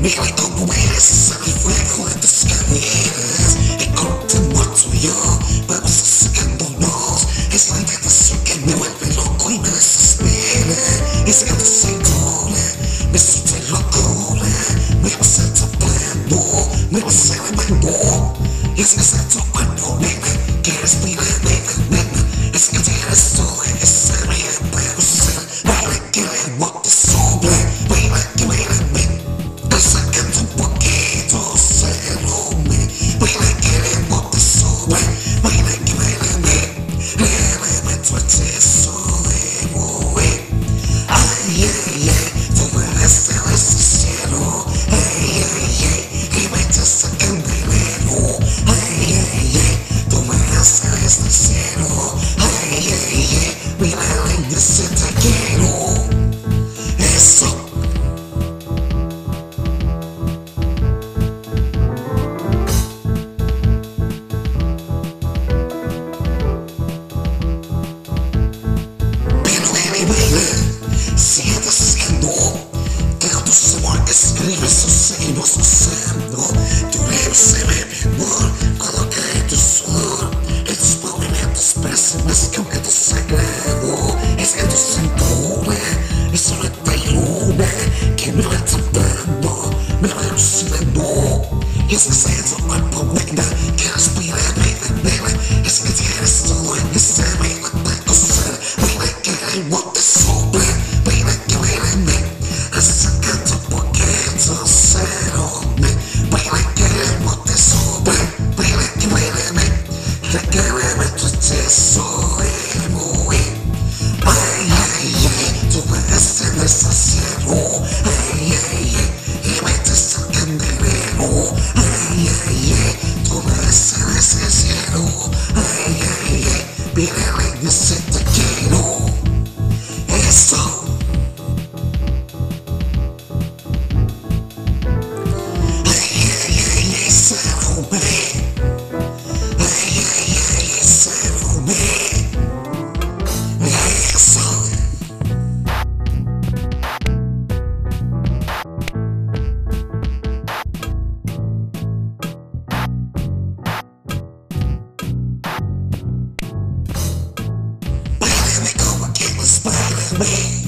Mira cómo eres a mi fuego de tus caderas. En corte muerto yo, vamos acercándonos. Es la tentación que me vuelve loco y me desespera. Es que te segura, me siento locura. Me vas a tapando, me vas a llamando. Es que es tu cuerpo, nena, que respira, nena. Es que tienes todo esa vida para usar. Baila que el amor te sobra, baila que baila, sacando un poquito celume. Baila que el amor te sobra, baila que baila, regálame tu exceso de mover. Ay, ay, ay, tú me dejaste de este cielo. Ay, ay, ay, y me estás sacando el veneno. Ay, ay, ay, tú me dejaste de este cielo. Ay, ay, ay, mira la niña se te quiero. Eso. Sigue deseando que con tu sabor escribes sus signos usando. Tu labio se ve mi amor cuando cae tu sudor. En tus movimientos parecen más que un canto sagrado. Es que tu cintura es una luna que me va tapando, me va elucidando. Y es que sé tu cuerpo, nena, que respira, nena. Es que tienes todo en esa vida para gozar. Baila que el amor te sobra. Baila que baila, sacando un poquito cero. Baila que el amor te sobra. Baila que baila, regálame tu exceso de mover. Ay, ay, ay, tú me dejaste de este cielo. Ay, ay, ay, y me estás sacando el veneno. Ay, ay, ay, tú me dejaste de este cielo. Ay, ay, ay, mira la niña se te quiero. Eso. Báilame como quieras, báilame.